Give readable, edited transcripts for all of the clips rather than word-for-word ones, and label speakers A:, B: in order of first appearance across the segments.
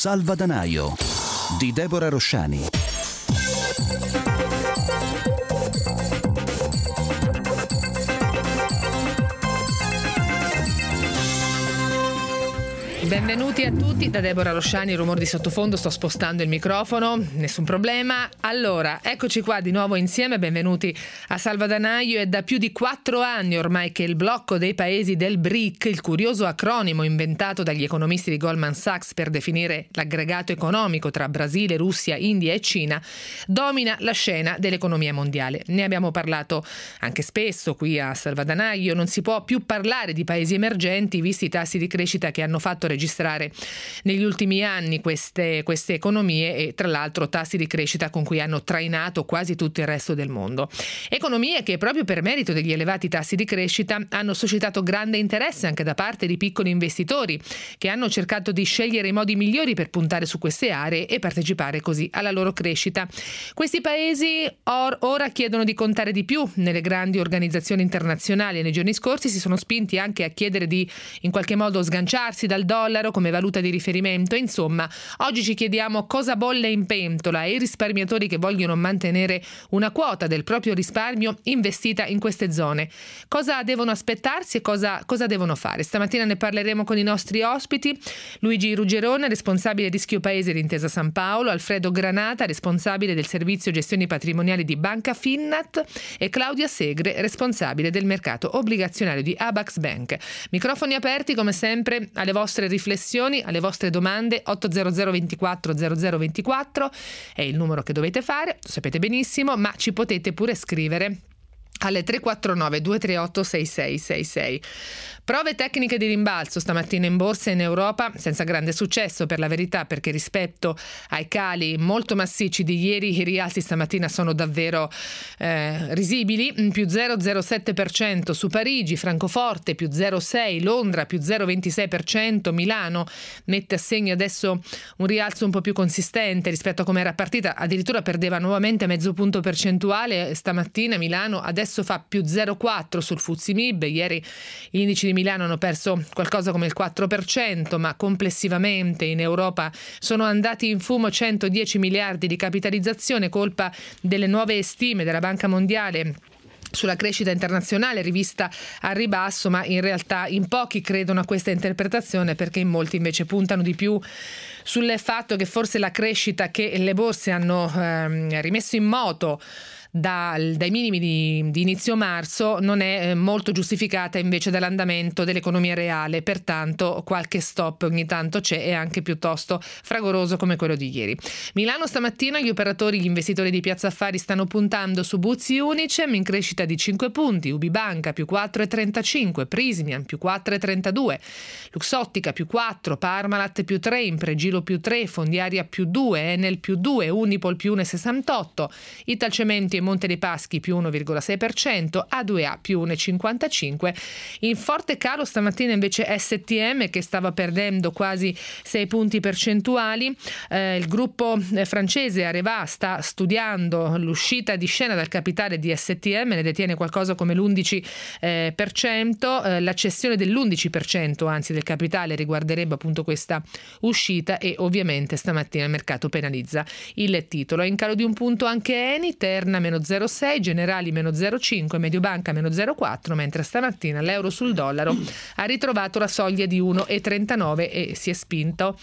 A: Salvadanaio di Deborah Rosciani.
B: Benvenuti a tutti da Deborah Rosciani, rumore di sottofondo, sto spostando il microfono, nessun problema. Allora, eccoci qua di nuovo insieme, benvenuti a Salvadanaio. È da più di 4 anni ormai che il blocco dei paesi del BRIC, il curioso acronimo inventato dagli economisti di Goldman Sachs per definire l'aggregato economico tra Brasile, Russia, India e Cina, domina la scena dell'economia mondiale. Ne abbiamo parlato anche spesso qui a Salvadanaio, non si può più parlare di paesi emergenti visti i tassi di crescita che hanno fatto registrare negli ultimi anni queste economie e tra l'altro tassi di crescita con cui hanno trainato quasi tutto il resto del mondo. Economie che proprio per merito degli elevati tassi di crescita hanno suscitato grande interesse anche da parte di piccoli investitori che hanno cercato di scegliere i modi migliori per puntare su queste aree e partecipare così alla loro crescita. Questi paesi ora chiedono di contare di più nelle grandi organizzazioni internazionali e nei giorni scorsi si sono spinti anche a chiedere di in qualche modo sganciarsi dal dollaro come valuta di riferimento. Insomma, oggi ci chiediamo cosa bolle in pentola e i risparmiatori che vogliono mantenere una quota del proprio risparmio investita in queste zone. Cosa devono aspettarsi e cosa devono fare? Stamattina ne parleremo con i nostri ospiti: Luigi Ruggerone, responsabile rischio paese di Intesa San Paolo, Alfredo Granata, responsabile del servizio gestioni patrimoniali di Banca Finnat e Claudia Segre, responsabile del mercato obbligazionario di Abax Bank. Microfoni aperti come sempre alle vostre riflessioni, alle vostre domande. 800 24 0024 è il numero che dovete fare, lo sapete benissimo, ma ci potete pure scrivere alle 349 238 6666. Prove tecniche di rimbalzo stamattina in borsa in Europa senza grande successo, per la verità, perché rispetto ai cali molto massicci di ieri i rialzi stamattina sono davvero risibili. Più 0,07% su Parigi, Francoforte più 0,6%, Londra più 0,26%, Milano mette a segno adesso un rialzo un po' più consistente rispetto a come era partita, addirittura perdeva nuovamente mezzo punto percentuale stamattina Milano, adesso fa più 0,4% sul FTSE MIB. Ieri gli indici di Milano hanno perso qualcosa come il 4%, ma complessivamente in Europa sono andati in fumo 110 miliardi di capitalizzazione, colpa delle nuove stime della Banca Mondiale sulla crescita internazionale rivista al ribasso, ma in realtà in pochi credono a questa interpretazione, perché in molti invece puntano di più sul fatto che forse la crescita che le borse hanno rimesso in moto dai minimi di inizio marzo non è molto giustificata invece dall'andamento dell'economia reale, pertanto qualche stop ogni tanto c'è e anche piuttosto fragoroso come quello di ieri. Milano stamattina gli operatori, gli investitori di Piazza Affari stanno puntando su Buzzi Unicem in crescita di 5 punti, Ubibanca più 4,35, Prismian più 4,32, Luxottica più 4, Parmalat più 3, Impregilo più 3, Fondiaria più 2, Enel più 2, Unipol più 1,68, Italcementi Monte dei Paschi più 1,6%, A2A più 1,55%. In forte calo stamattina invece STM, che stava perdendo quasi 6 punti percentuali. Il gruppo francese Areva sta studiando l'uscita di scena dal capitale di STM, ne detiene qualcosa come l'11%, la cessione dell'11% anzi del capitale riguarderebbe appunto questa uscita e ovviamente stamattina il mercato penalizza il titolo. In calo di un punto anche Eni, Terna meno 0,6, Generali meno 0,5, Mediobanca meno 0,4, mentre stamattina l'euro sul dollaro ha ritrovato la soglia di 1,39 e si è spinta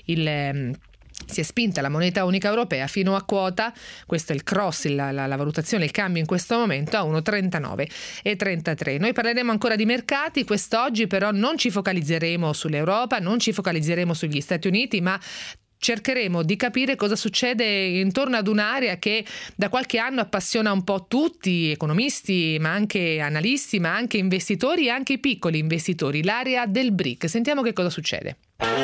B: la moneta unica europea fino a quota, questo è il cross, la valutazione, il cambio in questo momento a 1,39,33. Noi parleremo ancora di mercati quest'oggi, però non ci focalizzeremo sull'Europa, non ci focalizzeremo sugli Stati Uniti, ma cercheremo di capire cosa succede intorno ad un'area che da qualche anno appassiona un po' tutti, economisti, ma anche analisti, ma anche investitori e anche i piccoli investitori, l'area del BRIC. Sentiamo che cosa succede.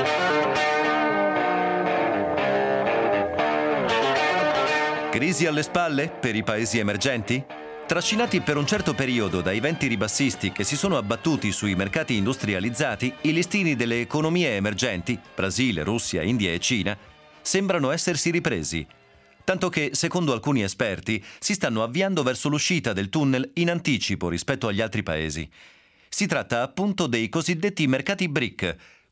C: Crisi alle spalle per i paesi emergenti? Trascinati per un certo periodo dai venti ribassisti che si sono abbattuti sui mercati industrializzati, i listini delle economie emergenti, Brasile, Russia, India e Cina, sembrano essersi ripresi. Tanto che, secondo alcuni esperti, si stanno avviando verso l'uscita del tunnel in anticipo rispetto agli altri paesi. Si tratta appunto dei cosiddetti mercati BRIC,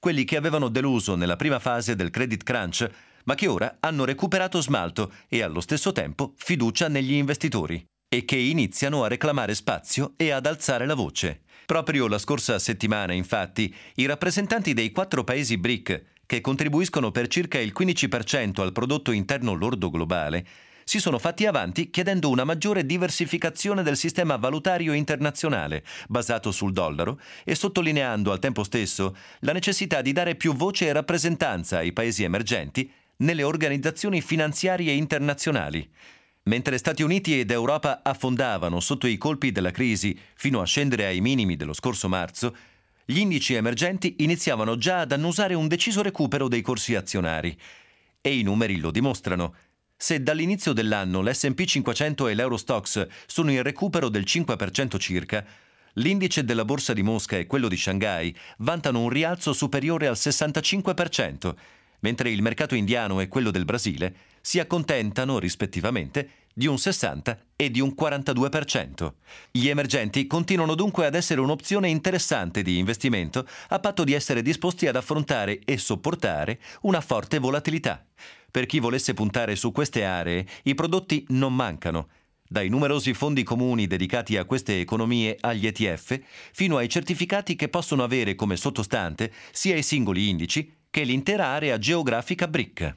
C: quelli che avevano deluso nella prima fase del credit crunch, ma che ora hanno recuperato smalto e allo stesso tempo fiducia negli investitori, e che iniziano a reclamare spazio e ad alzare la voce. Proprio la scorsa settimana, infatti, i rappresentanti dei 4 paesi BRIC, che contribuiscono per circa il 15% al prodotto interno lordo globale, si sono fatti avanti chiedendo una maggiore diversificazione del sistema valutario internazionale, basato sul dollaro, e sottolineando al tempo stesso la necessità di dare più voce e rappresentanza ai paesi emergenti nelle organizzazioni finanziarie internazionali. Mentre Stati Uniti ed Europa affondavano sotto i colpi della crisi fino a scendere ai minimi dello scorso marzo, gli indici emergenti iniziavano già ad annusare un deciso recupero dei corsi azionari. E i numeri lo dimostrano. Se dall'inizio dell'anno l'S&P 500 e l'Eurostoxx sono in recupero del 5% circa, l'indice della borsa di Mosca e quello di Shanghai vantano un rialzo superiore al 65%, mentre il mercato indiano e quello del Brasile si accontentano, rispettivamente, di un 60% e di un 42%. Gli emergenti continuano dunque ad essere un'opzione interessante di investimento, a patto di essere disposti ad affrontare e sopportare una forte volatilità. Per chi volesse puntare su queste aree, i prodotti non mancano, dai numerosi fondi comuni dedicati a queste economie agli ETF, fino ai certificati che possono avere come sottostante sia i singoli indici che l'intera area geografica BRIC.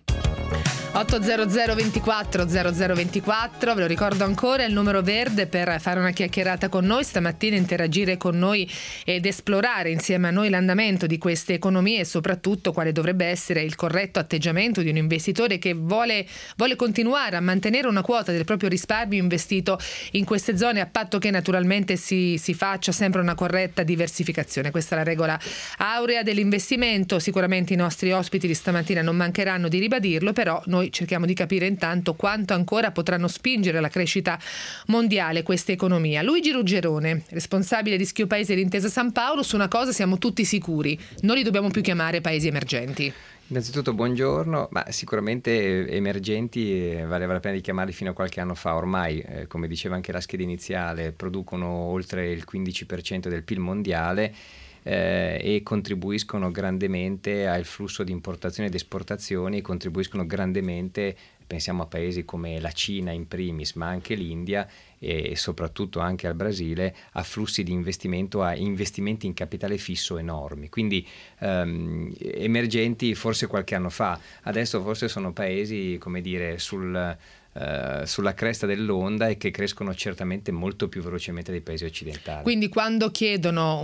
B: 800 24 0024, ve lo ricordo ancora, è il numero verde per fare una chiacchierata con noi stamattina, interagire con noi ed esplorare insieme a noi l'andamento di queste economie e soprattutto quale dovrebbe essere il corretto atteggiamento di un investitore che vuole continuare a mantenere una quota del proprio risparmio investito in queste zone, a patto che naturalmente si faccia sempre una corretta diversificazione. Questa è la regola aurea dell'investimento. Sicuramente i nostri ospiti di stamattina non mancheranno di ribadirlo, però noi cerchiamo di capire intanto quanto ancora potranno spingere la crescita mondiale queste economie. Luigi Ruggerone, responsabile di Schio Paese di Intesa San Paolo, su una cosa siamo tutti sicuri: non li dobbiamo più chiamare paesi emergenti.
D: Innanzitutto buongiorno, ma sicuramente emergenti valeva la pena di chiamarli fino a qualche anno fa. Ormai, come diceva anche la scheda iniziale, producono oltre il 15% del PIL mondiale e contribuiscono grandemente al flusso di importazioni ed esportazioni, e contribuiscono grandemente, pensiamo a paesi come la Cina in primis, ma anche l'India e soprattutto anche al Brasile, a flussi di investimento, a investimenti in capitale fisso enormi. Quindi emergenti forse qualche anno fa, adesso forse sono paesi, come dire, sulla cresta dell'onda, e che crescono certamente molto più velocemente dei paesi occidentali.
B: Quindi quando chiedono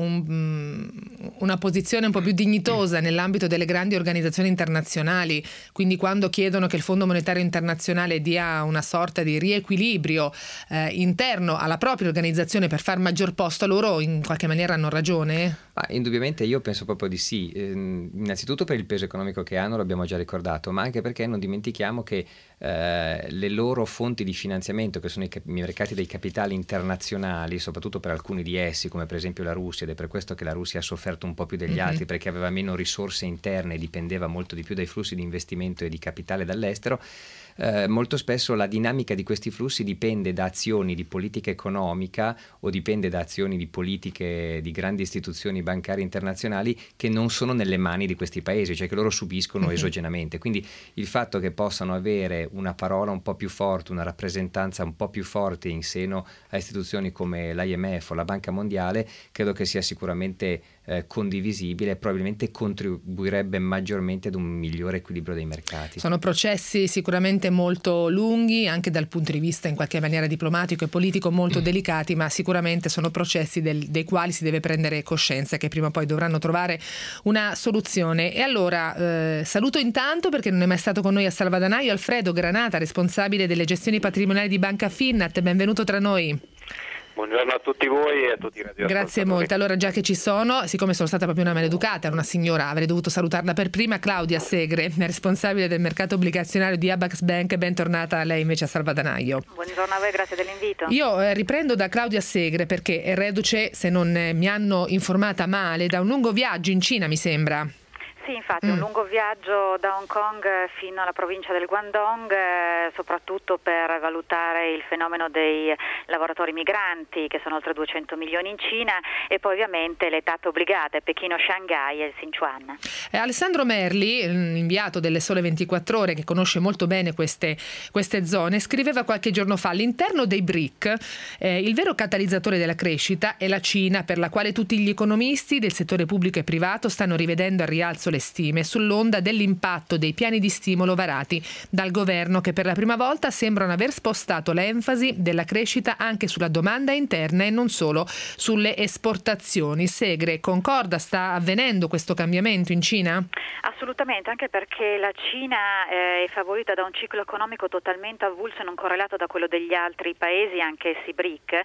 B: una posizione un po' più dignitosa nell'ambito delle grandi organizzazioni internazionali, quindi quando chiedono che il Fondo Monetario Internazionale dia una sorta di riequilibrio interno alla propria organizzazione per far maggior posto a loro, in qualche maniera hanno ragione?
D: Indubbiamente io penso proprio di sì, innanzitutto per il peso economico che hanno, l'abbiamo già ricordato, ma anche perché non dimentichiamo che le loro fonti di finanziamento, che sono i mercati dei capitali internazionali, soprattutto per alcuni di essi, come per esempio la Russia, ed è per questo che la Russia ha sofferto un po' più degli altri, perché aveva meno risorse interne e dipendeva molto di più dai flussi di investimento e di capitale dall'estero. Molto spesso la dinamica di questi flussi dipende da azioni di politica economica o dipende da azioni di politiche di grandi istituzioni bancarie internazionali che non sono nelle mani di questi paesi, cioè che loro subiscono esogenamente. Quindi il fatto che possano avere una parola un po' più forte, una rappresentanza un po' più forte in seno a istituzioni come l'IMF o la Banca Mondiale, credo che sia sicuramente condivisibile e probabilmente contribuirebbe maggiormente ad un migliore equilibrio dei mercati.
B: Sono processi sicuramente molto lunghi, anche dal punto di vista in qualche maniera diplomatico e politico molto delicati, ma sicuramente sono processi dei quali si deve prendere coscienza, che prima o poi dovranno trovare una soluzione. E allora saluto intanto, perché non è mai stato con noi a Salvadanaio, Alfredo Granata, responsabile delle gestioni patrimoniali di Banca Finnat. Benvenuto tra noi.
E: Buongiorno a tutti voi e a tutti i radioascoltatori.
B: Grazie molte. Allora, già che ci sono, siccome sono stata proprio una maleducata, una signora, avrei dovuto salutarla per prima, Claudia Segre, responsabile del mercato obbligazionario di Abax Bank. Bentornata a lei invece a Salvadanaio.
F: Buongiorno a voi, grazie dell'invito.
B: Io riprendo da Claudia Segre, perché è reduce, se non mi hanno informata male, da un lungo viaggio in Cina, mi sembra.
F: Sì, infatti un lungo viaggio da Hong Kong fino alla provincia del Guangdong, soprattutto per valutare il fenomeno dei lavoratori migranti, che sono oltre 200 milioni in Cina, e poi ovviamente le tappe obbligate Pechino-Shanghai e il Sichuan.
B: Alessandro Merli, inviato delle Sole 24 Ore, che conosce molto bene queste zone, scriveva qualche giorno fa: all'interno dei BRIC il vero catalizzatore della crescita è la Cina, per la quale tutti gli economisti del settore pubblico e privato stanno rivedendo al rialzo le stime sull'onda dell'impatto dei piani di stimolo varati dal governo, che per la prima volta sembrano aver spostato l'enfasi della crescita anche sulla domanda interna e non solo sulle esportazioni. Segre, concorda? Sta avvenendo questo cambiamento in Cina?
F: Assolutamente, anche perché la Cina è favorita da un ciclo economico totalmente avulso e non correlato da quello degli altri paesi, anche essi BRIC,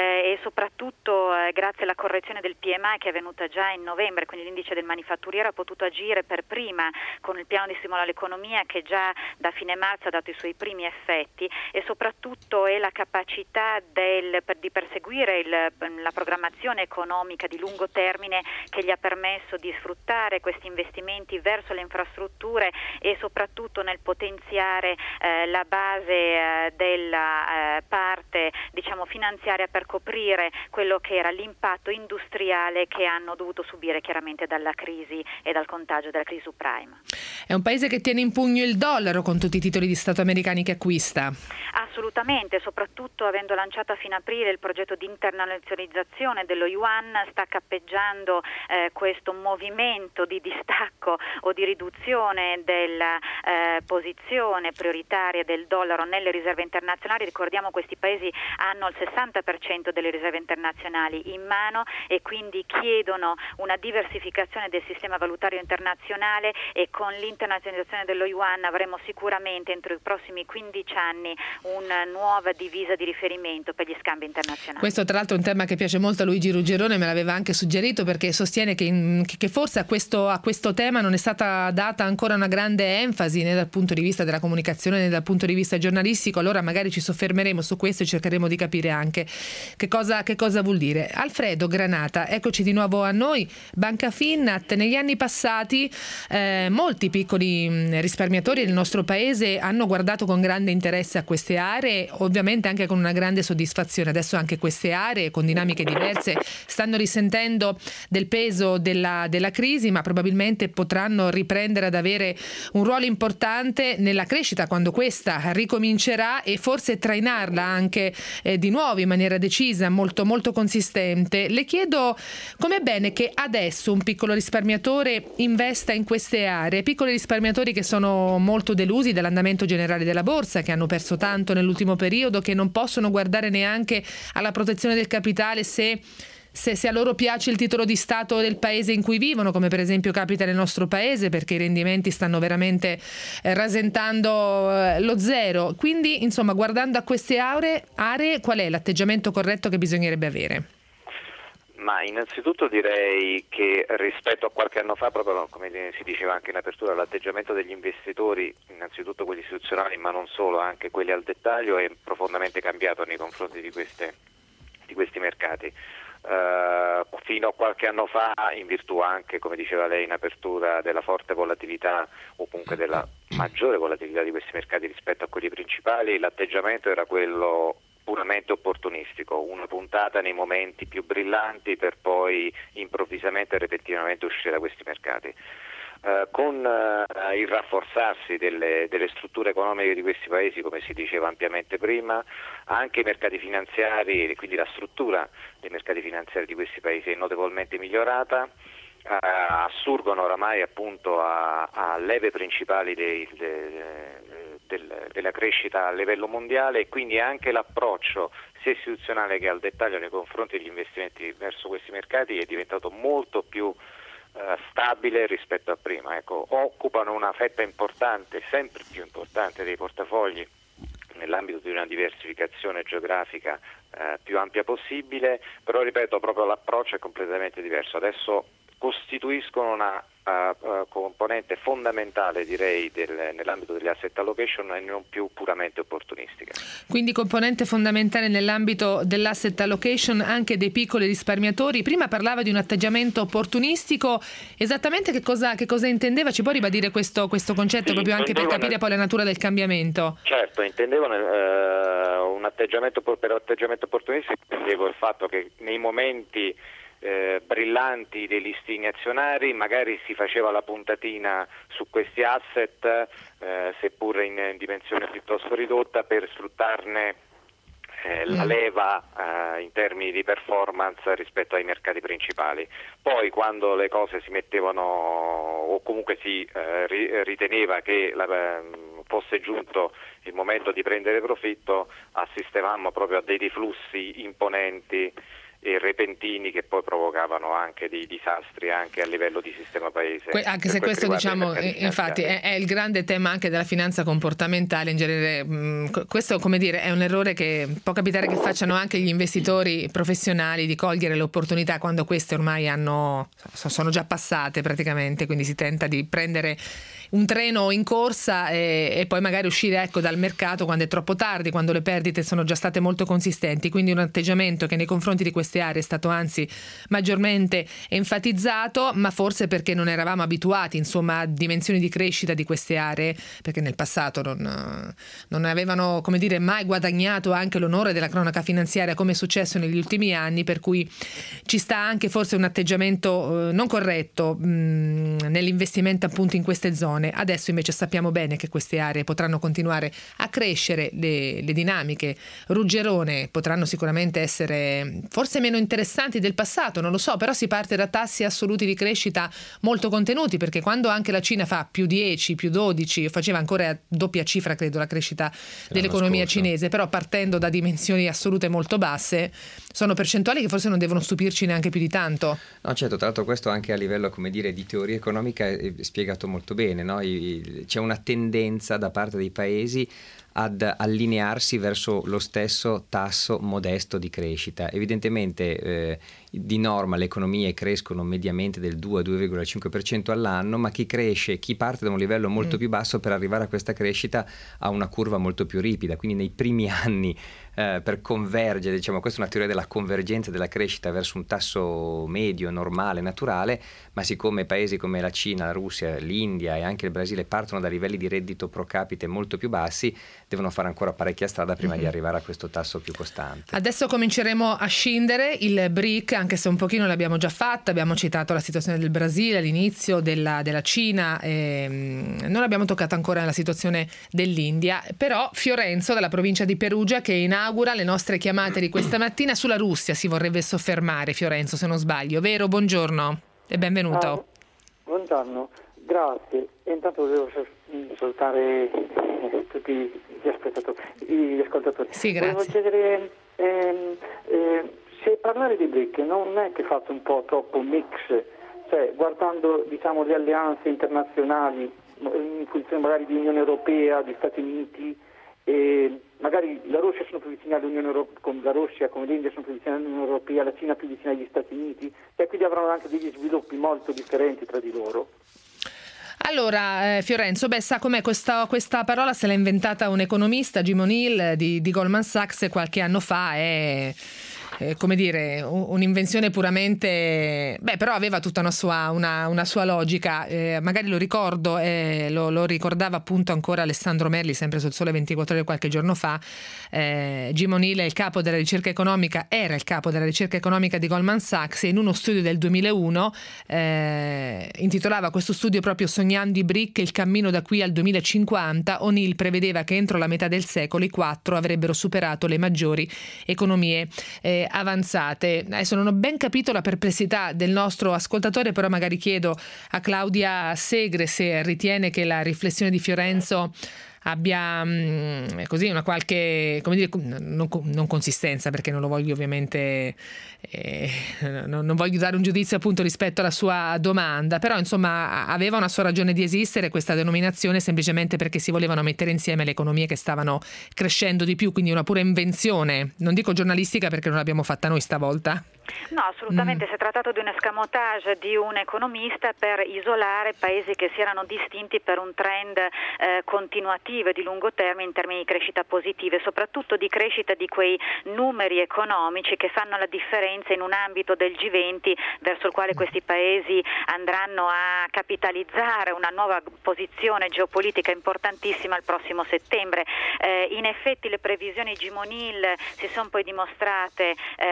F: e soprattutto grazie alla correzione del PMI che è avvenuta già in novembre, quindi l'indice del manifatturiero ha potuto agire per prima con il piano di stimolo all'economia che già da fine marzo ha dato i suoi primi effetti, e soprattutto è la capacità di perseguire la programmazione economica di lungo termine che gli ha permesso di sfruttare questi investimenti verso le infrastrutture e soprattutto nel potenziare la base della parte finanziaria per coprire quello che era l'impatto industriale che hanno dovuto subire chiaramente dalla crisi e dal contagio della crisi subprime.
B: È un paese che tiene in pugno il dollaro con tutti i titoli di Stato americani che acquista.
F: Assolutamente, soprattutto avendo lanciato a fine aprile il progetto di internazionalizzazione dello yuan, sta cappeggiando questo movimento di distacco o di riduzione della posizione prioritaria del dollaro nelle riserve internazionali. Ricordiamo, questi paesi hanno il 60% delle riserve internazionali in mano e quindi chiedono una diversificazione del sistema valutario internazionale, e con l'internazionalizzazione dello yuan avremo sicuramente entro i prossimi 15 anni una nuova divisa di riferimento per gli scambi internazionali.
B: Questo tra l'altro è un tema che piace molto a Luigi Ruggerone, me l'aveva anche suggerito, perché sostiene che forse a questo tema non è stata data ancora una grande enfasi né dal punto di vista della comunicazione né dal punto di vista giornalistico. Allora magari ci soffermeremo su questo e cercheremo di capire anche che cosa vuol dire. Alfredo Granata, eccoci di nuovo a noi. Banca Finnat, negli anni passati molti piccoli risparmiatori del nostro paese hanno guardato con grande interesse a queste aree, ovviamente anche con una grande soddisfazione. Adesso anche queste aree, con dinamiche diverse, stanno risentendo del peso della crisi, ma probabilmente potranno riprendere ad avere un ruolo importante nella crescita quando questa ricomincerà, e forse trainarla anche di nuovo in maniera decisa, molto molto consistente. Le chiedo com'è bene che adesso un piccolo risparmiatore investa in queste aree, piccoli risparmiatori che sono molto delusi dall'andamento generale della borsa, che hanno perso tanto nell'ultimo periodo, che non possono guardare neanche alla protezione del capitale se a loro piace il titolo di Stato del paese in cui vivono, come per esempio capita nel nostro paese, perché i rendimenti stanno veramente rasentando lo zero. Quindi, insomma, guardando a queste aree, qual è l'atteggiamento corretto che bisognerebbe avere?
E: Ma innanzitutto direi che rispetto a qualche anno fa, proprio come si diceva anche in apertura, l'atteggiamento degli investitori, innanzitutto quelli istituzionali ma non solo, anche quelli al dettaglio, è profondamente cambiato nei confronti di questi mercati. Fino a qualche anno fa, in virtù anche, come diceva lei in apertura, della forte volatilità o comunque della maggiore volatilità di questi mercati rispetto a quelli principali, l'atteggiamento era quello puramente opportunistico, una puntata nei momenti più brillanti per poi improvvisamente e repentinamente uscire da questi mercati. Con il rafforzarsi delle strutture economiche di questi paesi, come si diceva ampiamente prima, anche i mercati finanziari, quindi la struttura dei mercati finanziari di questi paesi è notevolmente migliorata, assurgono oramai appunto a leve principali della crescita a livello mondiale, e quindi anche l'approccio sia istituzionale che al dettaglio nei confronti degli investimenti verso questi mercati è diventato molto più stabile rispetto a prima. Ecco, occupano una fetta importante, sempre più importante, dei portafogli nell'ambito di una diversificazione geografica più ampia possibile, però ripeto, proprio l'approccio è completamente diverso. Adesso costituiscono una componente fondamentale, direi, nell'ambito delle asset allocation e non più puramente opportunistica.
B: Quindi componente fondamentale nell'ambito dell'asset allocation anche dei piccoli risparmiatori. Prima parlava di un atteggiamento opportunistico, esattamente che cosa intendeva? Ci può ribadire questo concetto, proprio anche per capire poi la natura del cambiamento?
E: Certo, intendevano un atteggiamento opportunistico, intendevo il fatto che nei momenti brillanti dei listini azionari magari si faceva la puntatina su questi asset, seppur in dimensione piuttosto ridotta, per sfruttarne la leva in termini di performance rispetto ai mercati principali. Poi quando le cose si mettevano, o comunque si riteneva che fosse giunto il momento di prendere profitto, assistevamo proprio a dei riflussi imponenti e repentini che poi provocavano anche dei disastri anche a livello di sistema paese.
B: Anche se questo, diciamo, infatti è il grande tema anche della finanza comportamentale in genere. Questo, come dire, è un errore che può capitare che facciano anche gli investitori professionali, di cogliere le opportunità quando queste ormai sono già passate praticamente, quindi si tenta di prendere un treno in corsa e poi magari uscire dal mercato quando è troppo tardi, quando le perdite sono già state molto consistenti. Quindi un atteggiamento che nei confronti di queste aree è stato anzi maggiormente enfatizzato, ma forse perché non eravamo abituati, insomma, a dimensioni di crescita di queste aree, perché nel passato non avevano, come dire, mai guadagnato anche l'onore della cronaca finanziaria come è successo negli ultimi anni, per cui ci sta anche forse un atteggiamento non corretto nell'investimento appunto in queste zone. Adesso invece sappiamo bene che queste aree potranno continuare a crescere, le dinamiche ruggerone potranno sicuramente essere forse meno interessanti del passato, non lo so, però si parte da tassi assoluti di crescita molto contenuti, perché quando anche la Cina fa più 10, più 12, faceva ancora a doppia cifra credo la crescita dell'economia cinese, però partendo da dimensioni assolute molto basse, sono percentuali che forse non devono stupirci neanche più di tanto.
D: No, certo, tra l'altro questo anche a livello, come dire, di teoria economica è spiegato molto bene, no? C'è una tendenza da parte dei paesi ad allinearsi verso lo stesso tasso modesto di crescita. Evidentemente di norma le economie crescono mediamente del 2-2,5% all'anno, ma chi parte da un livello molto più basso per arrivare a questa crescita ha una curva molto più ripida, quindi nei primi anni per convergere, diciamo, questa è una teoria della convergenza della crescita verso un tasso medio, normale, naturale, ma siccome paesi come la Cina, la Russia, l'India e anche il Brasile partono da livelli di reddito pro capite molto più bassi, devono fare ancora parecchia strada prima di arrivare a questo tasso più costante.
B: Adesso cominceremo a scindere il BRIC, anche se un pochino l'abbiamo già fatta, abbiamo citato la situazione del Brasile all'inizio, della Cina, non abbiamo toccato ancora la situazione dell'India, però Fiorenzo dalla provincia di Perugia, che inaugura le nostre chiamate di questa mattina, sulla Russia si vorrebbe soffermare. Fiorenzo, se non sbaglio, vero? Buongiorno e benvenuto.
G: Buongiorno, grazie. Intanto volevo salutare tutti gli ascoltatori.
B: Sì, grazie.
G: Volevo chiedere se parlare di BRIC non è che fate un po' troppo mix, cioè guardando, diciamo, le alleanze internazionali in funzione magari di Unione Europea, di Stati Uniti, e magari la Russia sono più vicina all'Unione Europea, come la Russia, come l'India sono più vicine all'Unione Europea, la Cina più vicina agli Stati Uniti, e quindi avranno anche degli sviluppi molto differenti tra di loro.
B: Allora, Fiorenzo, sa com'è questa parola se l'ha inventata un economista, Jim O'Neill di Goldman Sachs qualche anno fa, è come dire un'invenzione puramente, però aveva tutta una sua logica, magari lo ricordo, lo ricordava appunto ancora Alessandro Merli sempre sul Sole 24 Ore qualche giorno fa. Jim O'Neill era il capo della ricerca economica di Goldman Sachs, e in uno studio del 2001 intitolava questo studio proprio Sognando i BRIC, il cammino da qui al 2050, O'Neill prevedeva che entro la metà del secolo i 4 avrebbero superato le maggiori economie avanzate. Adesso non ho ben capito la perplessità del nostro ascoltatore, però magari chiedo a Claudia Segre se ritiene che la riflessione di Fiorenzo abbia così una qualche, come dire, non consistenza, perché non lo voglio ovviamente non voglio dare un giudizio appunto rispetto alla sua domanda, però insomma aveva una sua ragione di esistere questa denominazione, semplicemente perché si volevano mettere insieme le economie che stavano crescendo di più, quindi una pura invenzione, non dico giornalistica perché non l'abbiamo fatta noi stavolta.
F: No, assolutamente, si è trattato di un escamotage di un economista per isolare paesi che si erano distinti per un trend continuativo e di lungo termine in termini di crescita positiva e soprattutto di crescita di quei numeri economici che fanno la differenza in un ambito del G20 verso il quale questi paesi andranno a capitalizzare una nuova posizione geopolitica importantissima il prossimo settembre. In effetti le previsioni G-Monil si sono poi dimostrate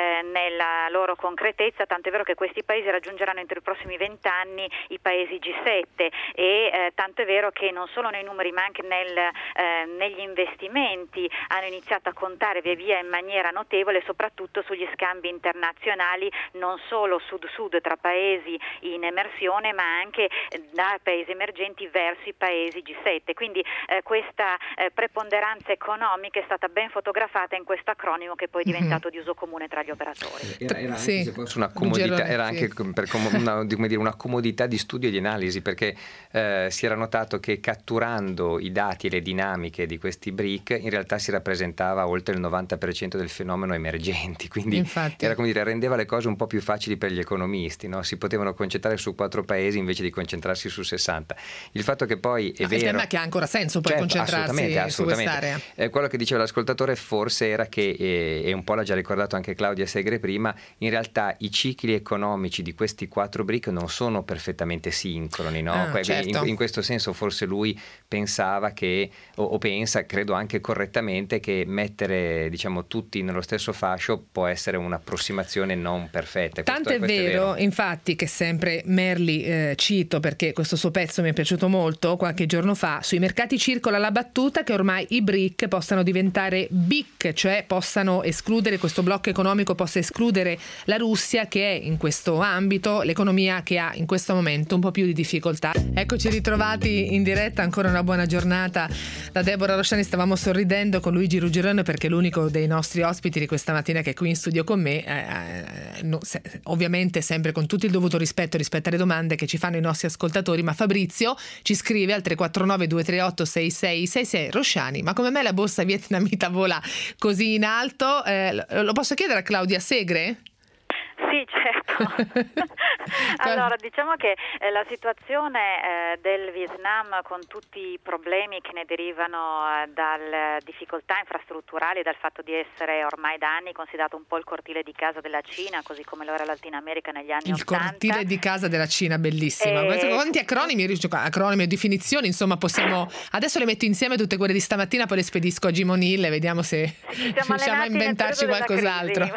F: nella loro concretezza, tant'è vero che questi paesi raggiungeranno entro i prossimi 20 anni i paesi G7 e tanto è vero che non solo nei numeri ma anche negli investimenti hanno iniziato a contare via via in maniera notevole, soprattutto sugli scambi internazionali, non solo sud-sud tra paesi in emersione ma anche da paesi emergenti verso i paesi G7. Quindi questa preponderanza economica è stata ben fotografata in questo acronimo che poi è diventato di uso comune tra gli operatori.
D: Era anche se fosse una comodità, era anche per una comodità di studio e di analisi, perché si era notato che catturando i dati e le dinamiche di questi BRIC in realtà si rappresentava oltre il 90% del fenomeno emergenti, quindi era come dire, rendeva le cose un po' più facili per gli economisti, no? Si potevano concentrare su 4 paesi invece di concentrarsi su 60. Il fatto che poi è vero,
B: il tema è che ha ancora senso poi concentrarsi su quest'area.
D: Quello che diceva l'ascoltatore forse era che, e un po' l'ha già ricordato anche Claudia Segre prima, in realtà i cicli economici di questi 4 BRIC non sono perfettamente sincroni, no?
B: Certo.
D: In questo senso forse lui pensava che, o pensa, credo anche correttamente, che mettere diciamo tutti nello stesso fascio può essere un'approssimazione non perfetta.
B: Tanto è vero, infatti, che sempre Merli cito perché questo suo pezzo mi è piaciuto molto, qualche giorno fa, sui mercati circola la battuta che ormai i BRIC possano diventare BIC, cioè possano escludere, questo blocco economico possa escludere la Russia, che è in questo ambito l'economia che ha in questo momento un po' più di difficoltà. Eccoci ritrovati in diretta, ancora una buona giornata da Deborah Rosciani. Stavamo sorridendo con Luigi Ruggiero perché è l'unico dei nostri ospiti di questa mattina che è qui in studio con me, ovviamente sempre con tutto il dovuto rispetto rispetto alle domande che ci fanno i nostri ascoltatori, ma Fabrizio ci scrive al 349 238 6666: Rosciani, ma come mai la borsa vietnamita vola così in alto? Lo posso chiedere a Claudia Segre?
F: Sì, certo. Allora, diciamo che la situazione del Vietnam, con tutti i problemi che ne derivano dalle difficoltà infrastrutturali e dal fatto di essere ormai da anni considerato un po' il cortile di casa della Cina, così come lo era la Latina America negli anni 80.
B: Il cortile di casa della Cina, bellissima. Quanti acronimi e definizioni, insomma, possiamo... Adesso le metto insieme tutte quelle di stamattina, poi le spedisco a G-Monil e vediamo se riusciamo a inventarci qualcos'altro.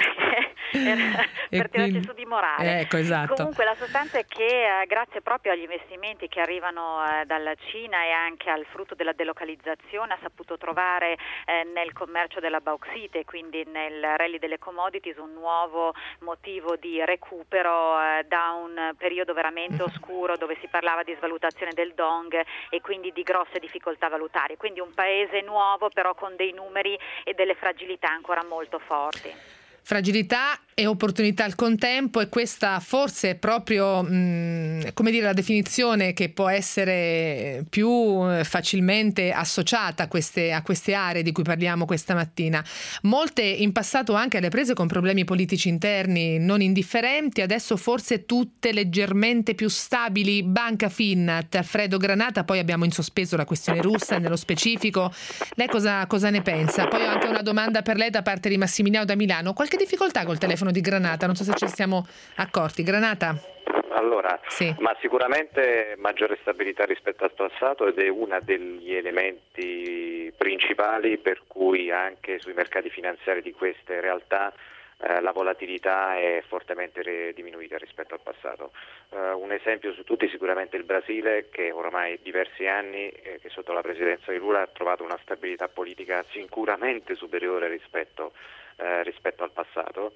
F: Per tirarci su di morale.
B: Ecco, esatto.
F: Comunque la sostanza è che grazie proprio agli investimenti che arrivano dalla Cina e anche al frutto della delocalizzazione ha saputo trovare nel commercio della bauxite, quindi nel rally delle commodities, un nuovo motivo di recupero da un periodo veramente oscuro dove si parlava di svalutazione del dong e quindi di grosse difficoltà valutarie. Quindi un paese nuovo però con dei numeri e delle fragilità ancora molto forti.
B: Fragilità e opportunità al contempo, e questa forse è proprio come dire la definizione che può essere più facilmente associata a queste aree di cui parliamo questa mattina. Molte in passato anche alle prese con problemi politici interni non indifferenti, adesso forse tutte leggermente più stabili. Banca Finnat, Alfredo Granata, poi abbiamo in sospeso la questione russa nello specifico. Lei cosa ne pensa? Poi ho anche una domanda per lei da parte di Massimiliano da Milano. Qualche difficoltà col telefono di Granata, non so se ci siamo accorti. Granata?
E: Allora,
B: sì.
E: Ma sicuramente maggiore stabilità rispetto al passato ed è uno degli elementi principali per cui anche sui mercati finanziari di queste realtà la volatilità è fortemente diminuita rispetto al passato. Un esempio su tutti sicuramente il Brasile, che ormai diversi anni che sotto la presidenza di Lula ha trovato una stabilità politica sicuramente superiore rispetto al passato.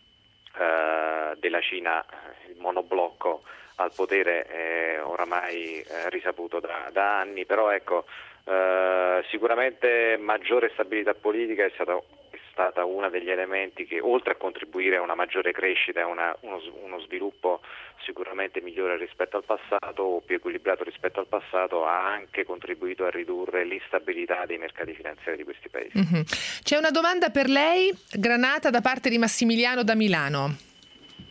E: Della Cina il monoblocco al potere è oramai risaputo da anni, però ecco, sicuramente maggiore stabilità politica è stata uno degli elementi che, oltre a contribuire a una maggiore crescita e uno sviluppo sicuramente migliore rispetto al passato o più equilibrato rispetto al passato, ha anche contribuito a ridurre l'instabilità dei mercati finanziari di questi paesi.
B: Mm-hmm. C'è una domanda per lei, Granata, da parte di Massimiliano da Milano.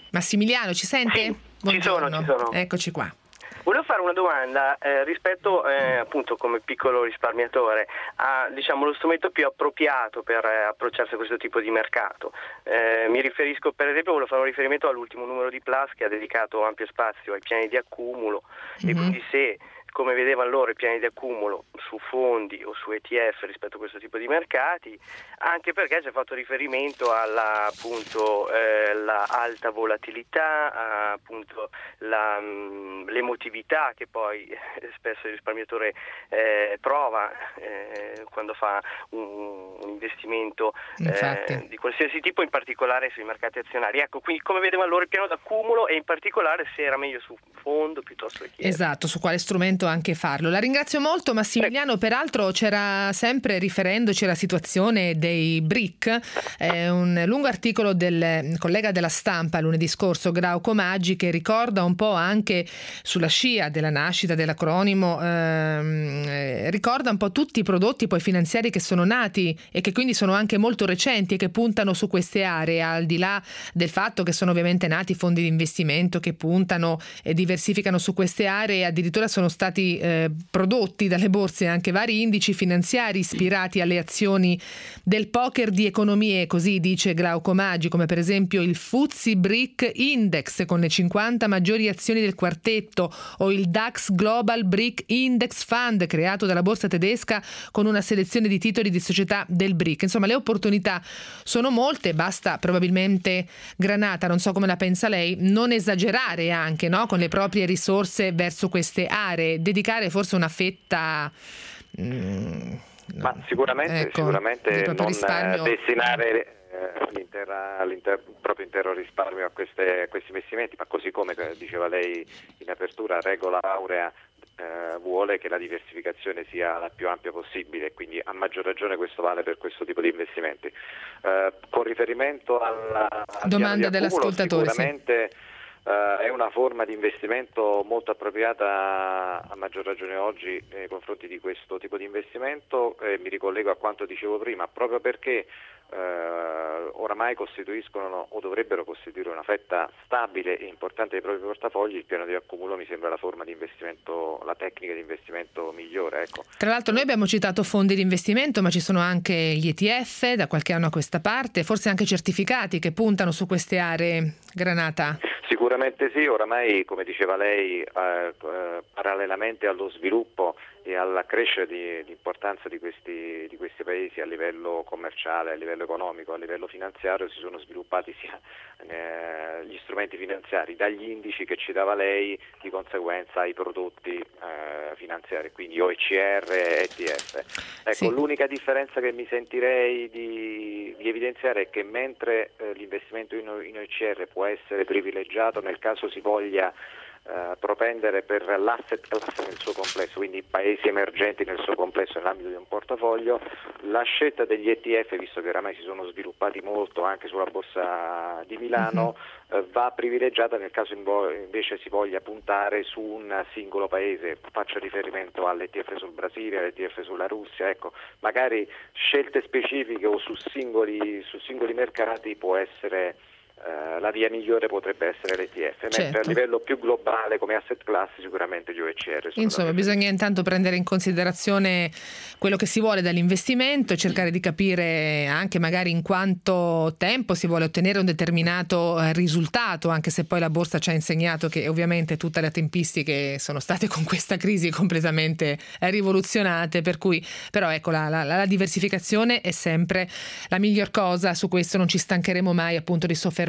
B: Massimiliano, ci sente?
H: Sì,
B: Buongiorno.
H: ci sono.
B: Eccoci qua.
H: Volevo fare una domanda rispetto appunto come piccolo risparmiatore a lo strumento più appropriato per approcciarsi a questo tipo di mercato. Mi riferisco, per esempio, volevo fare un riferimento all'ultimo numero di Plus che ha dedicato ampio spazio ai piani di accumulo e quindi se, come vedevano loro, i piani di accumulo su fondi o su ETF rispetto a questo tipo di mercati, anche perché c'è fatto riferimento alla la alta volatilità, appunto l'emotività che poi spesso il risparmiatore prova quando fa un investimento di qualsiasi tipo, in particolare sui mercati azionari. Ecco, quindi come vedevano loro il piano d'accumulo e in particolare se era meglio su fondo piuttosto che ETF.
B: Esatto, su quale strumento anche farlo. La ringrazio molto Massimiliano, peraltro c'era sempre riferendoci alla situazione dei BRIC un lungo articolo del collega della Stampa lunedì scorso, Glauco Maggi, che ricorda un po' anche sulla scia della nascita dell'acronimo, ricorda un po' tutti i prodotti poi finanziari che sono nati e che quindi sono anche molto recenti e che puntano su queste aree, al di là del fatto che sono ovviamente nati fondi di investimento che puntano e diversificano su queste aree. Addirittura sono stati prodotti dalle borse anche vari indici finanziari ispirati alle azioni del poker di economie, così dice Glauco Maggi, come per esempio il FTSE BRIC Index con le 50 maggiori azioni del quartetto o il DAX Global BRIC Index Fund creato dalla borsa tedesca con una selezione di titoli di società del BRIC. Insomma, le opportunità sono molte, basta probabilmente, Granata, non so come la pensa lei, non esagerare anche, no, con le proprie risorse verso queste aree, dedicare forse una fetta
E: ma sicuramente non
B: risparmio.
E: Destinare il proprio intero risparmio a questi investimenti, ma così come diceva lei in apertura, regola aurea vuole che la diversificazione sia la più ampia possibile e quindi a maggior ragione questo vale per questo tipo di investimenti. Con riferimento alla
B: domanda dell'ascoltatore,
E: sicuramente è una forma di investimento molto appropriata, a maggior ragione oggi, nei confronti di questo tipo di investimento. Mi ricollego a quanto dicevo prima, proprio perché oramai costituiscono o dovrebbero costituire una fetta stabile e importante dei propri portafogli. Il piano di accumulo mi sembra la forma di investimento, la tecnica di investimento migliore. Ecco.
B: Tra l'altro noi abbiamo citato fondi di investimento, ma ci sono anche gli ETF da qualche anno a questa parte, forse anche certificati che puntano su queste aree, Granata.
E: Sicuramente sì, oramai come diceva lei, parallelamente allo sviluppo e alla crescita di importanza di questi paesi a livello commerciale, a livello economico, a livello finanziario, si sono sviluppati sia gli strumenti finanziari, dagli indici che citava lei, di conseguenza ai prodotti finanziari, quindi OECR e ETF. Ecco, sì. L'unica differenza che mi sentirei di evidenziare è che mentre l'investimento in OECR può essere privilegiato nel caso si voglia propendere per l'asset class nel suo complesso, quindi i paesi emergenti nel suo complesso nell'ambito di un portafoglio, la scelta degli ETF, visto che oramai si sono sviluppati molto anche sulla borsa di Milano, va privilegiata nel caso invece si voglia puntare su un singolo paese. Faccio riferimento all'ETF sul Brasile, all'ETF sulla Russia, ecco, magari scelte specifiche o su singoli mercati può essere la via migliore, potrebbe essere l'ETF, mentre
B: certo.
E: A livello più globale come asset class sicuramente gli OECR.
B: Insomma, bisogna intanto prendere in considerazione quello che si vuole dall'investimento e cercare di capire anche magari in quanto tempo si vuole ottenere un determinato risultato, anche se poi la borsa ci ha insegnato che ovviamente tutte le tempistiche sono state con questa crisi completamente rivoluzionate, per cui però ecco la diversificazione è sempre la miglior cosa, su questo non ci stancheremo mai appunto di soffermarci.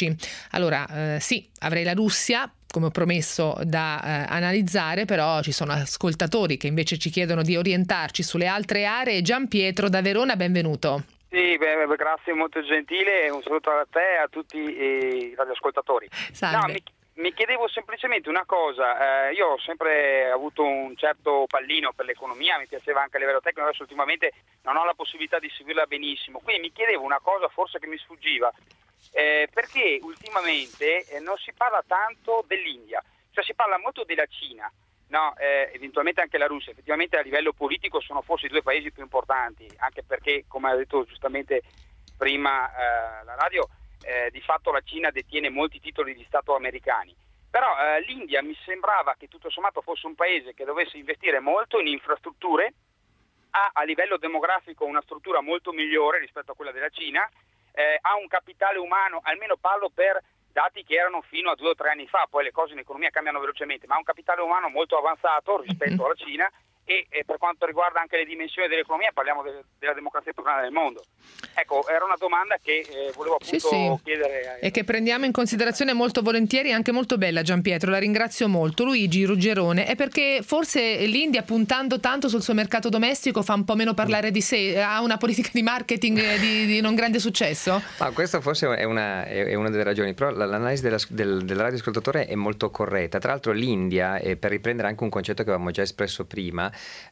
B: Allora sì, avrei la Russia come ho promesso da analizzare, però ci sono ascoltatori che invece ci chiedono di orientarci sulle altre aree. Gian Pietro da Verona, benvenuto.
I: Sì, grazie, molto gentile, un saluto a te e a tutti i radioascoltatori.
B: Salve.
I: No, mi chiedevo semplicemente una cosa, io ho sempre avuto un certo pallino per l'economia, mi piaceva anche a livello tecnico, adesso ultimamente non ho la possibilità di seguirla benissimo, quindi mi chiedevo una cosa forse che mi sfuggiva. Perché ultimamente non si parla tanto dell'India, cioè si parla molto della Cina, no? Eventualmente anche la Russia. Effettivamente a livello politico sono forse i due paesi più importanti, anche perché, come ha detto giustamente prima la radio, di fatto la Cina detiene molti titoli di Stato americani. Però l'India mi sembrava che tutto sommato fosse un paese che dovesse investire molto in infrastrutture, ha a livello demografico una struttura molto migliore rispetto a quella della Cina, ha un capitale umano, almeno parlo per dati che erano fino a 2 o 3 anni fa, poi le cose in economia cambiano velocemente, ma ha un capitale umano molto avanzato rispetto alla Cina e per quanto riguarda anche le dimensioni dell'economia parliamo della democrazia più grande del mondo. Ecco, era una domanda che volevo appunto chiedere.
B: E che prendiamo in considerazione molto volentieri, anche molto bella, Gianpietro, la ringrazio molto. Luigi Ruggerone, è perché forse l'India, puntando tanto sul suo mercato domestico, fa un po' meno parlare di sé, ha una politica di marketing di non grande successo?
D: Ma questo forse è una delle ragioni, però l'analisi del radioascoltatore è molto corretta. Tra l'altro l'India, per riprendere anche un concetto che avevamo già espresso prima,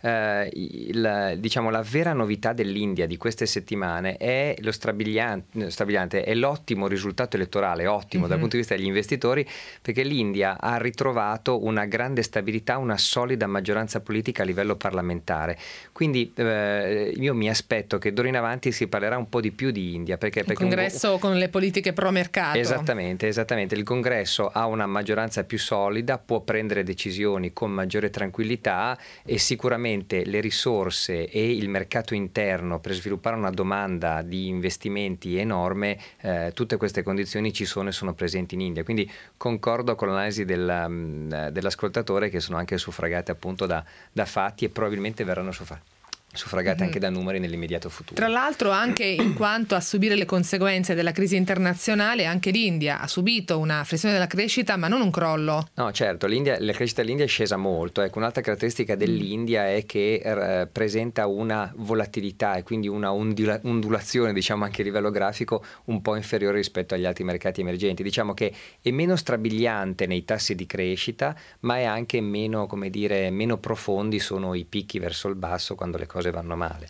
D: diciamo la vera novità dell'India di queste settimane è lo strabiliante, è l'ottimo risultato elettorale, ottimo dal punto di vista degli investitori, perché l'India ha ritrovato una grande stabilità, una solida maggioranza politica a livello parlamentare. Quindi io mi aspetto che d'ora in avanti si parlerà un po' di più di India, perché
B: il congresso con le politiche pro mercato.
D: Esattamente, il congresso ha una maggioranza più solida, può prendere decisioni con maggiore tranquillità e sicuramente le risorse e il mercato interno per sviluppare una domanda di investimenti enorme, tutte queste condizioni ci sono e sono presenti in India. Quindi concordo con l'analisi dell'ascoltatore, che sono anche suffragate appunto da fatti e probabilmente verranno suffragate anche da numeri nell'immediato futuro.
B: Tra l'altro, anche in quanto a subire le conseguenze della crisi internazionale, anche l'India ha subito una flessione della crescita, ma non un crollo.
D: No, certo, la crescita dell'India è scesa molto. Ecco, un'altra caratteristica dell'India è che presenta una volatilità e quindi una ondulazione, diciamo anche a livello grafico, un po' inferiore rispetto agli altri mercati emergenti. Diciamo che è meno strabiliante nei tassi di crescita, ma è anche meno, meno profondi sono i picchi verso il basso quando le cose vanno male.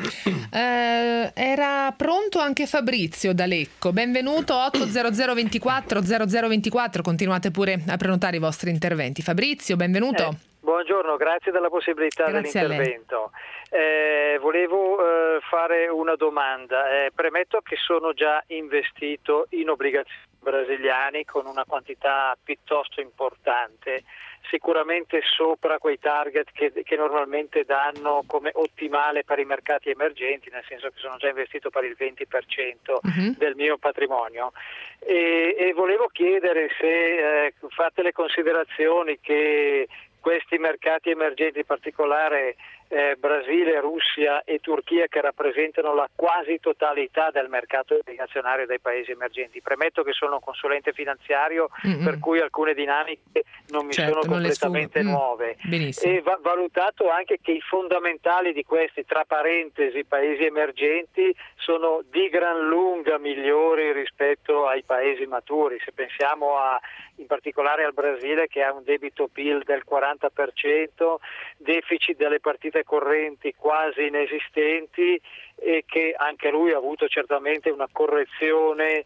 B: Era pronto anche Fabrizio da Lecco. Benvenuto, 800 24 0024. Continuate pure a prenotare i vostri interventi. Fabrizio, benvenuto.
J: Buongiorno, grazie della possibilità dell'intervento. Volevo fare una domanda. Premetto che sono già investito in obbligazioni brasiliani con una quantità piuttosto importante, sicuramente sopra quei target che normalmente danno come ottimale per i mercati emergenti, nel senso che sono già investito per il 20% del mio patrimonio. E volevo chiedere se fate le considerazioni che questi mercati emergenti, in particolare Brasile, Russia e Turchia, che rappresentano la quasi totalità del mercato obbligazionario dei paesi emergenti. Premetto che sono un consulente finanziario, per cui alcune dinamiche non mi sono completamente nuove. E valutato anche che i fondamentali di questi, tra parentesi, paesi emergenti, sono di gran lunga migliori rispetto ai paesi maturi. Se pensiamo in particolare al Brasile, che ha un debito PIL del 40%, deficit delle partite correnti quasi inesistenti, e che anche lui ha avuto certamente una correzione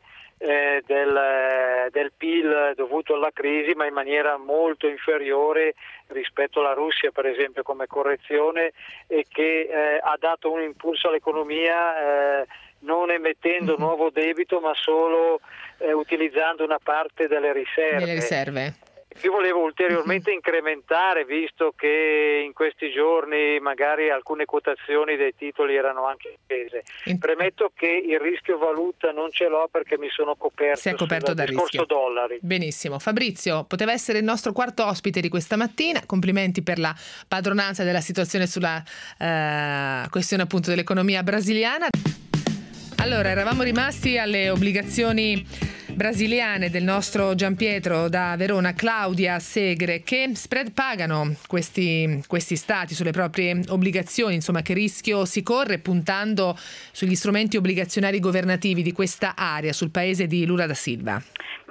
J: del PIL dovuto alla crisi, ma in maniera molto inferiore rispetto alla Russia, per esempio, come correzione, e che ha dato un impulso all'economia non emettendo nuovo debito, ma solo utilizzando una parte delle riserve. Io volevo ulteriormente incrementare, visto che in questi giorni magari alcune quotazioni dei titoli erano anche scese. Premetto che il rischio valuta non ce l'ho, perché mi sono coperto.
B: Si è coperto dal rischio
J: dollari.
B: Benissimo. Fabrizio, poteva essere il nostro quarto ospite di questa mattina. Complimenti per la padronanza della situazione sulla questione appunto dell'economia brasiliana. Allora, eravamo rimasti alle obbligazioni brasiliane del nostro Gianpietro da Verona. Claudia Segre, che spread pagano questi stati sulle proprie obbligazioni? Insomma, che rischio si corre puntando sugli strumenti obbligazionari governativi di questa area, sul paese di Lula da Silva?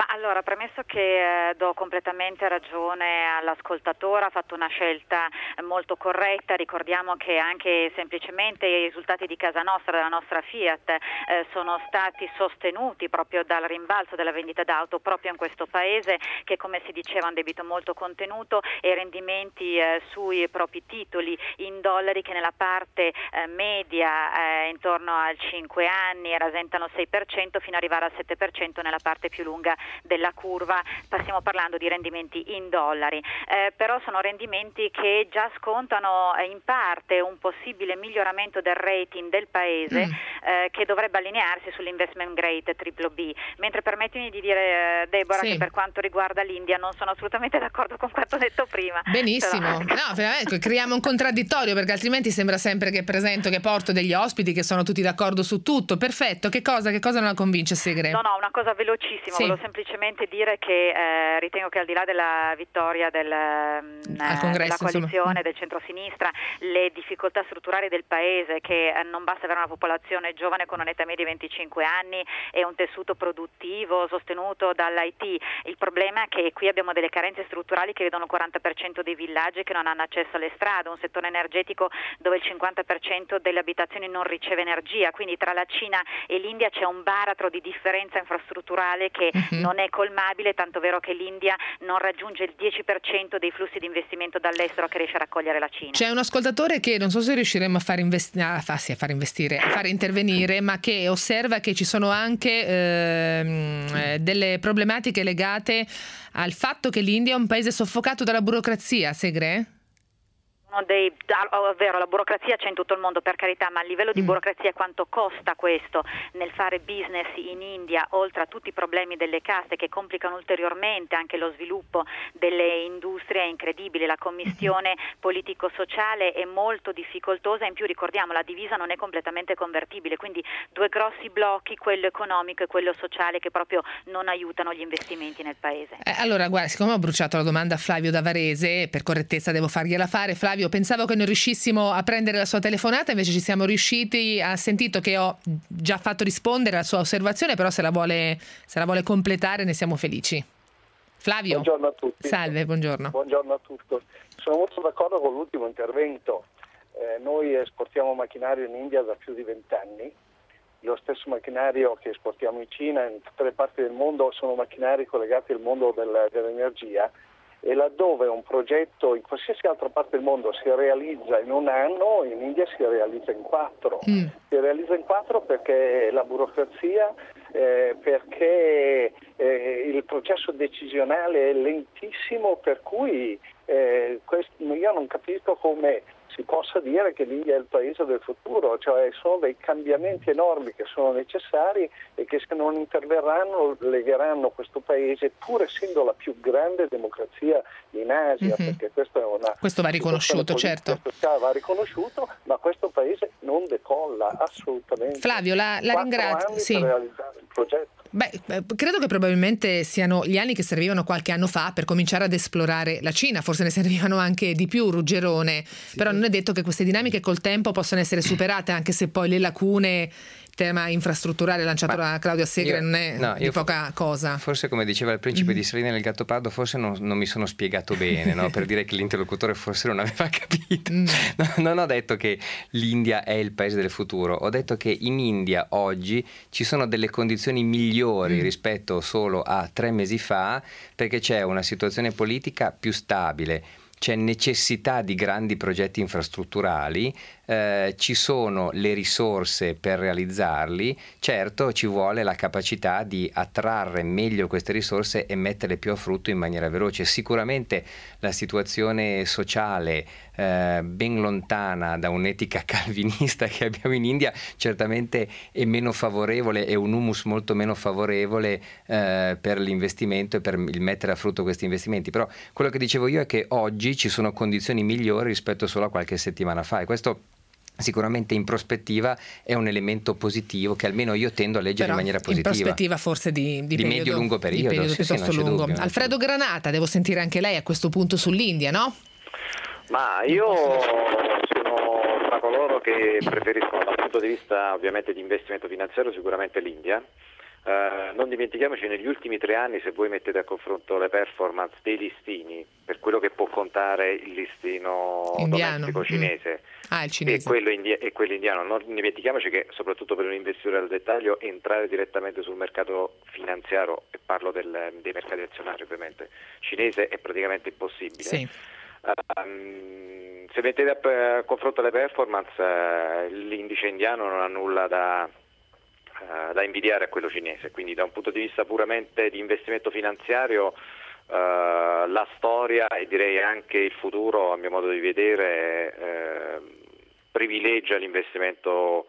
F: Ma allora, premesso che do completamente ragione all'ascoltatore, ha fatto una scelta molto corretta. Ricordiamo che anche semplicemente i risultati di casa nostra, della nostra Fiat, sono stati sostenuti proprio dal rimbalzo della vendita d'auto proprio in questo paese, che come si diceva ha un debito molto contenuto e rendimenti sui propri titoli in dollari che nella parte media intorno al 5 anni rasentano 6% fino ad arrivare al 7% nella parte più lunga della curva. Stiamo parlando di rendimenti in dollari, però sono rendimenti che già scontano in parte un possibile miglioramento del rating del paese che dovrebbe allinearsi sull'investment grade BBB, mentre permettimi di dire, Deborah, che per quanto riguarda l'India non sono assolutamente d'accordo con quanto detto prima.
B: Benissimo, però... no, veramente creiamo un contraddittorio, perché altrimenti sembra sempre che presento, che porto degli ospiti che sono tutti d'accordo su tutto. Perfetto, che cosa non la convince Segre?
F: No, una cosa velocissima, volevo semplicemente dire che ritengo che al di là della vittoria della coalizione del centro-sinistra, le difficoltà strutturali del paese, che non basta avere una popolazione giovane con un'età media di 25 anni e un tessuto produttivo sostenuto dall'IT. Il problema è che qui abbiamo delle carenze strutturali che vedono il 40% dei villaggi che non hanno accesso alle strade, un settore energetico dove il 50% delle abitazioni non riceve energia, quindi tra la Cina e l'India c'è un baratro di differenza infrastrutturale che non è colmabile, tanto vero che l'India non raggiunge il 10% dei flussi di investimento dall'estero che riesce a raccogliere la Cina.
B: C'è un ascoltatore che non so se riusciremo a far intervenire, ma che osserva che ci sono anche delle problematiche legate al fatto che l'India è un paese soffocato dalla burocrazia. Segre?
F: Ovvero la burocrazia c'è in tutto il mondo, per carità, ma a livello di burocrazia quanto costa questo nel fare business in India, oltre a tutti i problemi delle caste che complicano ulteriormente anche lo sviluppo delle industrie, è incredibile. La commistione politico-sociale è molto difficoltosa, in più ricordiamo la divisa non è completamente convertibile, quindi due grossi blocchi, quello economico e quello sociale, che proprio non aiutano gli investimenti nel paese.
B: Allora guarda, siccome ho bruciato la domanda a Flavio da Varese, per correttezza devo fargliela fare. Flavio, pensavo che non riuscissimo a prendere la sua telefonata, invece ci siamo riusciti. Ha sentito che ho già fatto rispondere alla sua osservazione, però se la vuole completare ne siamo felici. Flavio.
K: Buongiorno a tutti.
B: Salve, buongiorno.
K: Buongiorno a tutti. Sono molto d'accordo con l'ultimo intervento. Noi esportiamo macchinario in India da più di 20 anni. Lo stesso macchinario che esportiamo in Cina, in tutte le parti del mondo, sono macchinari collegati al mondo dell'energia. E laddove un progetto in qualsiasi altra parte del mondo si realizza in un anno, in India si realizza in 4. Si realizza in 4 perché la burocrazia, perché il processo decisionale è lentissimo, per cui io non capisco come si possa dire che l'India è il paese del futuro, cioè sono dei cambiamenti enormi che sono necessari e che se non interverranno legheranno questo paese, pur essendo la più grande democrazia in Asia, perché questo
B: va riconosciuto, certo.
K: Va riconosciuto, ma questo paese non decolla assolutamente.
B: Flavio, la ringrazio.
K: Sì. Per realizzare il progetto.
B: Credo che probabilmente siano gli anni che servivano qualche anno fa per cominciare ad esplorare la Cina, forse ne servivano anche di più, Ruggerone, però non è detto che queste dinamiche col tempo possano essere superate, anche se poi le lacune, tema infrastrutturale lanciato da Claudio Segre non è di poca cosa.
D: Forse, come diceva il principe di Salina del Gattopardo, forse non mi sono spiegato bene, no? Per dire che l'interlocutore forse non aveva capito. Non ho detto che l'India è il paese del futuro, ho detto che in India oggi ci sono delle condizioni migliori rispetto solo a 3 mesi fa, perché c'è una situazione politica più stabile, c'è necessità di grandi progetti infrastrutturali, ci sono le risorse per realizzarli, certo ci vuole la capacità di attrarre meglio queste risorse e metterle più a frutto in maniera veloce. Sicuramente la situazione sociale ben lontana da un'etica calvinista che abbiamo in India certamente è meno favorevole, è un humus molto meno favorevole per l'investimento e per il mettere a frutto questi investimenti, però quello che dicevo io è che oggi ci sono condizioni migliori rispetto solo a qualche settimana fa, e questo sicuramente in prospettiva è un elemento positivo che almeno io tendo a leggere in maniera positiva.
B: In prospettiva forse di
D: medio-lungo periodo,
B: piuttosto lungo.
D: Dubbio,
B: Alfredo Granata, devo sentire anche lei a questo punto sull'India, no?
E: Ma io sono tra coloro che preferiscono dal punto di vista ovviamente di investimento finanziario sicuramente l'India, Non dimentichiamoci, negli ultimi 3 anni, se voi mettete a confronto le performance dei listini, per quello che può contare il listino domestico cinese,
B: il cinese.
E: E quello indiano, non dimentichiamoci che soprattutto per un investitore al dettaglio entrare direttamente sul mercato finanziario, e parlo dei mercati azionari ovviamente, cinese, è praticamente impossibile.
B: Sì.
E: Se mettete a confronto le performance, l'indice indiano non ha nulla da invidiare a quello cinese, quindi da un punto di vista puramente di investimento finanziario la storia e direi anche il futuro, a mio modo di vedere, privilegia l'investimento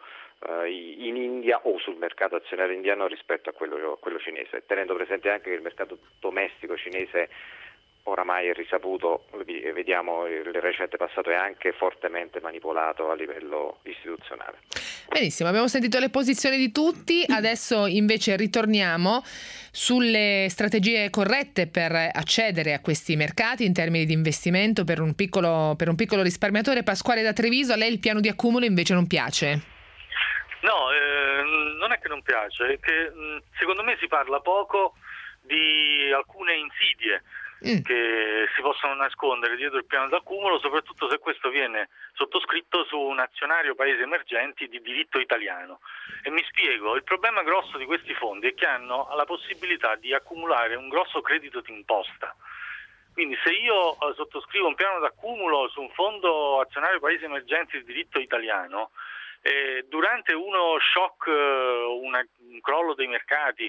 E: in India o sul mercato azionario indiano rispetto a quello cinese, tenendo presente anche che il mercato domestico cinese oramai è risaputo, vediamo il recente passato, è anche fortemente manipolato a livello istituzionale.
B: Benissimo, abbiamo sentito le posizioni di tutti, adesso invece ritorniamo sulle strategie corrette per accedere a questi mercati in termini di investimento per un piccolo risparmiatore. Pasquale da Treviso, a lei il piano di accumulo invece non piace?
L: No, non è che non piace, è che secondo me si parla poco di alcune insidie che si possono nascondere dietro il piano d'accumulo, soprattutto se questo viene sottoscritto su un azionario paese emergenti di diritto italiano. E mi spiego, il problema grosso di questi fondi è che hanno la possibilità di accumulare un grosso credito d'imposta. Quindi se io sottoscrivo un piano d'accumulo su un fondo azionario paese emergenti di diritto italiano, durante uno shock, un crollo dei mercati,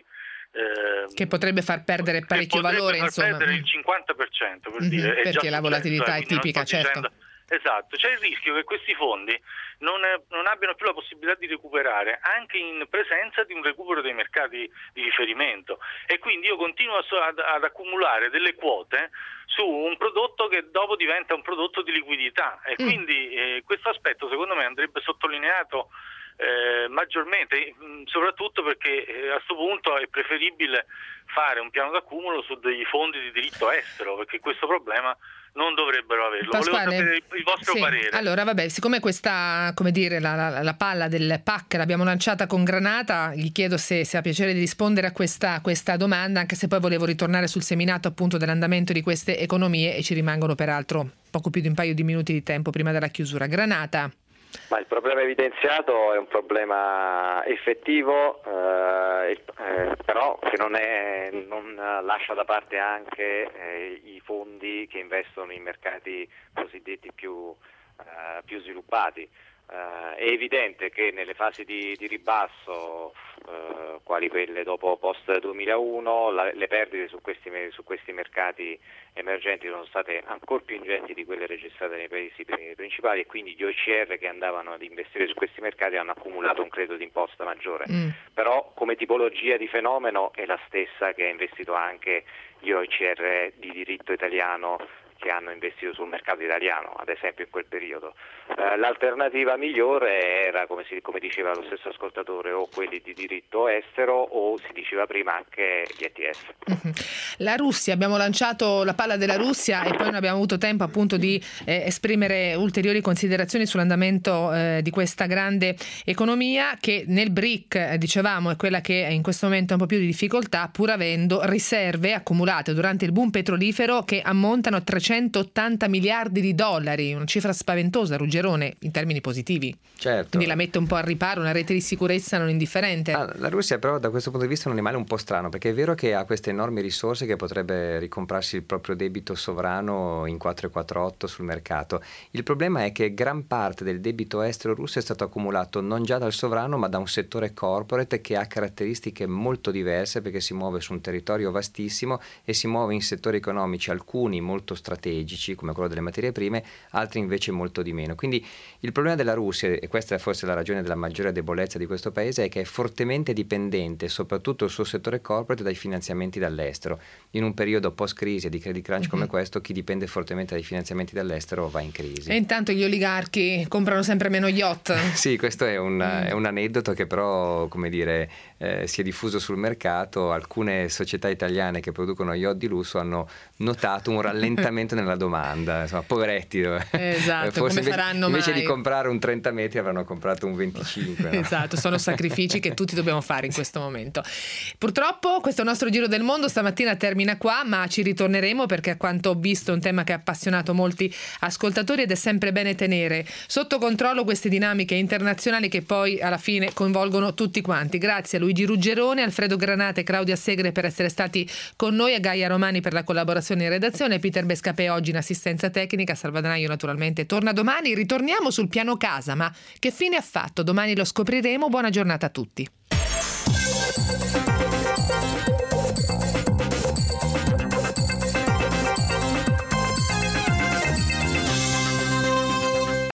B: che potrebbe far perdere parecchio valore, insomma.
L: Perdere il 50% per dire,
B: perché la volatilità è tipica, certo.
L: Esatto, c'è il rischio che questi fondi non abbiano più la possibilità di recuperare anche in presenza di un recupero dei mercati di riferimento, e quindi io continuo ad accumulare delle quote su un prodotto che dopo diventa un prodotto di liquidità, e quindi questo aspetto secondo me andrebbe sottolineato maggiormente, soprattutto perché a questo punto è preferibile fare un piano d'accumulo su degli fondi di diritto estero, perché questo problema non dovrebbero averlo.
B: Pasquale,
L: volevo sapere il vostro parere.
B: Allora, vabbè, siccome questa, come dire, la palla del PAC l'abbiamo lanciata con Granata, gli chiedo se ha piacere di rispondere a questa domanda, anche se poi volevo ritornare sul seminato appunto dell'andamento di queste economie, e ci rimangono peraltro poco più di un paio di minuti di tempo prima della chiusura. Granata.
E: Ma il problema evidenziato è un problema effettivo, però che non lascia da parte anche i fondi che investono in mercati cosiddetti più sviluppati. È evidente che nelle fasi di ribasso, quali quelle dopo post 2001, le perdite su questi mercati emergenti sono state ancora più ingenti di quelle registrate nei paesi principali, e quindi gli OCR che andavano ad investire su questi mercati hanno accumulato un credito d'imposta maggiore. Però come tipologia di fenomeno è la stessa che ha investito anche gli OCR di diritto italiano che hanno investito sul mercato italiano, ad esempio in quel periodo. L'alternativa migliore era, come diceva lo stesso ascoltatore, o quelli di diritto estero o, si diceva prima, anche gli ETF.
B: La Russia, abbiamo lanciato la palla della Russia e poi non abbiamo avuto tempo appunto di esprimere ulteriori considerazioni sull'andamento di questa grande economia che nel BRIC, dicevamo, è quella che in questo momento ha un po' più di difficoltà, pur avendo riserve accumulate durante il boom petrolifero che ammontano a 380 miliardi di dollari, una cifra spaventosa, Ruggerone, in termini positivi.
D: Certo.
B: Quindi la mette un po' al riparo, una rete di sicurezza non indifferente.
D: La Russia però da questo punto di vista è un animale un po' strano, perché è vero che ha queste enormi risorse che potrebbe ricomprarsi il proprio debito sovrano in 4,48 sul mercato. Il problema è che gran parte del debito estero russo è stato accumulato non già dal sovrano ma da un settore corporate che ha caratteristiche molto diverse, perché si muove su un territorio vastissimo e si muove in settori economici, alcuni molto strategici come quello delle materie prime, altri invece molto di meno. Quindi il problema della Russia, e questa è forse la ragione della maggiore debolezza di questo paese, è che è fortemente dipendente, soprattutto il suo settore corporate, dai finanziamenti dall'estero. In un periodo post-crisi e di credit crunch come questo, chi dipende fortemente dai finanziamenti dall'estero va in crisi.
B: E intanto gli oligarchi comprano sempre meno yacht.
D: Sì, questo è un aneddoto che però, come dire, si è diffuso sul mercato. Alcune società italiane che producono yacht di lusso hanno notato un rallentamento molto nella domanda, insomma, poveretti.
B: Esatto,
D: forse
B: come faranno
D: invece
B: mai?
D: Di comprare un 30 metri avranno comprato un 25. No?
B: Esatto, sono sacrifici che tutti dobbiamo fare in questo momento. Purtroppo questo nostro giro del mondo stamattina termina qua, ma ci ritorneremo perché, a quanto ho visto, è un tema che ha appassionato molti ascoltatori ed è sempre bene tenere sotto controllo queste dinamiche internazionali che poi alla fine coinvolgono tutti quanti. Grazie a Luigi Ruggerone, Alfredo Granata e Claudia Segre per essere stati con noi, a Gaia Romani per la collaborazione in redazione, Peter Bescapè oggi in assistenza tecnica. Salva Danaio naturalmente torna domani. Ritorniamo sul piano casa, ma che fine ha fatto? Domani lo scopriremo. Buona giornata a tutti.